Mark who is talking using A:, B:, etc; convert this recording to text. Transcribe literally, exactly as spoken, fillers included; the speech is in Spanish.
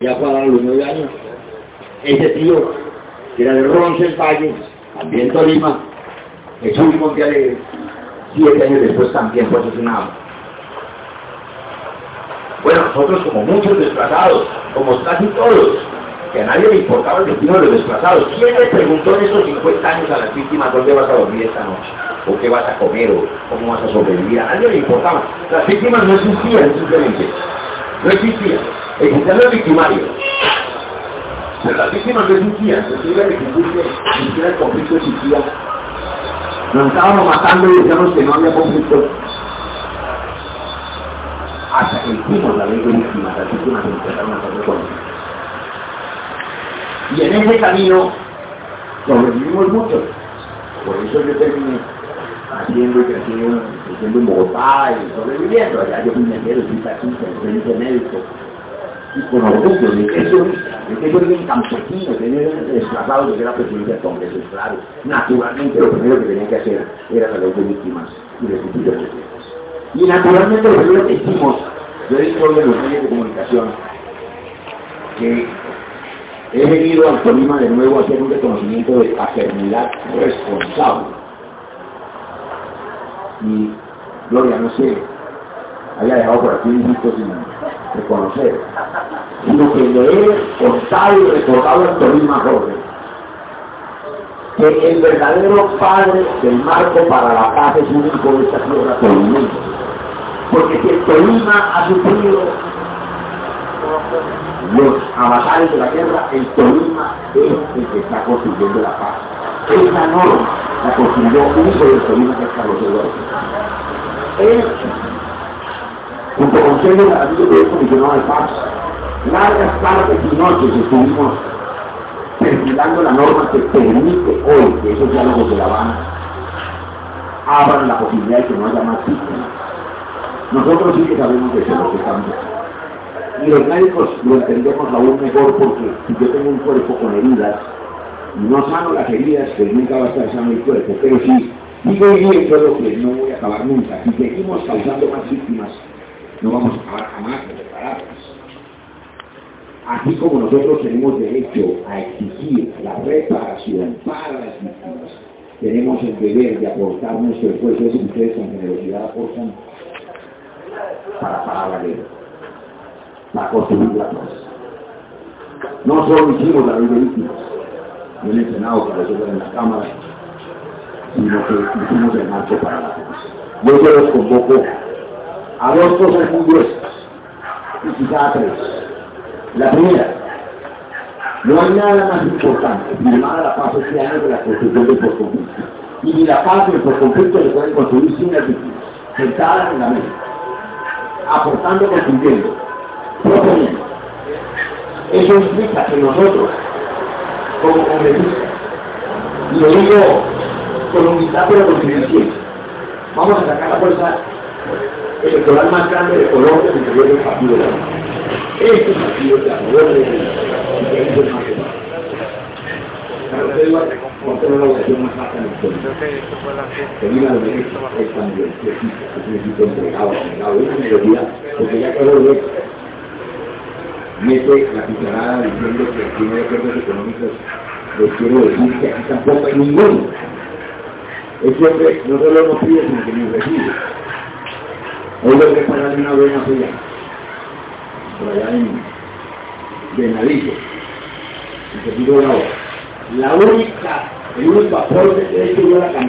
A: Ya fue a dar los nueve años. Ese tío, que era de Roncesvalles, también Tolima, Jesús Monte Alegre, siete años después también fue asesinado. Bueno, nosotros como muchos desplazados, como casi todos, que a nadie le importaba el destino de los desplazados. ¿Quién le preguntó en esos cincuenta años a las víctimas dónde vas a dormir esta noche? ¿O qué vas a comer? ¿O cómo vas a sobrevivir? A nadie le importaba. Las víctimas no existían simplemente. No existían. Existían los victimarios. Pero las víctimas no existían. Se sigue que existía, ni siquiera el conflicto existía. Nos estábamos matando y decíamos que no había conflicto. Hasta que hicimos la ley de víctimas, las víctimas empezaron a ser reconocidas. Y en ese camino sobrevivimos mucho. Por eso yo terminé haciendo y creciendo, creciendo en Bogotá y sobreviviendo. Allá yo fui minero, fui taxista, fui médico. Y con orgullo de que eso de que yo era un campesino, tenía desplazado de que era presidente de Congreso, claro. Naturalmente lo primero que tenía que hacer era la ley de víctimas y restituir los secretos. Y naturalmente lo primero que hicimos, yo he dicho hoy en los medios de comunicación, que he venido al Tolima de nuevo a hacer un reconocimiento de paternidad responsable. Y Gloria, no sé, haya dejado por aquí un hijito sin reconocer, sino que le he contado y recordado al Tolima joven que el verdadero padre del marco para la paz es un hijo de esta tierra tolimense. Porque si el Tolima ha sufrido los avatares de la guerra, el Tolima es el que está construyendo la paz. Esa norma la construyó un hijo del Tolima, que es Carlos Eduardo. Él, junto con Sergio Garavito, que es comisionado de paz, largas tardes y noches estuvimos perfilando la norma que permite hoy que esos diálogos de La Habana abran la posibilidad de que no haya más víctimas. Nosotros sí que sabemos de eso, lo que estamos haciendo. Y los médicos lo entendemos aún mejor porque si yo tengo un cuerpo con heridas y no sano las heridas, pues nunca va a estar sano el cuerpo. Pero si sigo viviendo lo que no voy a acabar nunca, si seguimos causando más víctimas, no vamos a acabar jamás de repararlas. Así como nosotros tenemos derecho a exigir la reparación para las víctimas, tenemos el deber de aportar nuestro esfuerzo, eso que ustedes con generosidad aportan para parar la guerra, para construir la paz. No solo hicimos la ley de víctimas, no en el Senado, para eso en la Cámara, sino que hicimos el marco para la paz. Yo se los convoco a dos cosas muy gruesas, y quizá a tres. La primera, no hay nada más importante, firmar la paz este año de la construcción del postconflicto. Y ni la paz ni el postconflicto se pueden construir sin las víctimas, sentadas en la mesa, aportando, construyendo, proponiendo. Eso implica que nosotros, como congresistas, y lo digo con humildad pero con conciencia, vamos a sacar la fuerza electoral más grande de Colombia en el interior del partido de la Unión. Este partido es a favor de diferentes más de más. Carlos Eduardo, porque no la votación más alta en el Colombia. Que viva los derechos, es también, es un equipo entregado, entregado, es una melodía, porque ya Carlos Eduardo mete la cucharada diciendo que tiene acuerdos económicos, les quiero decir que aquí tampoco hay ninguno. Ese hombre no solo no pide, sino que ni recibe. Hoy lo que pagar una buena fría, por allá en Venadillo, en Sentido de la Hora. La única, el único aporte que he hecho yo a la campaña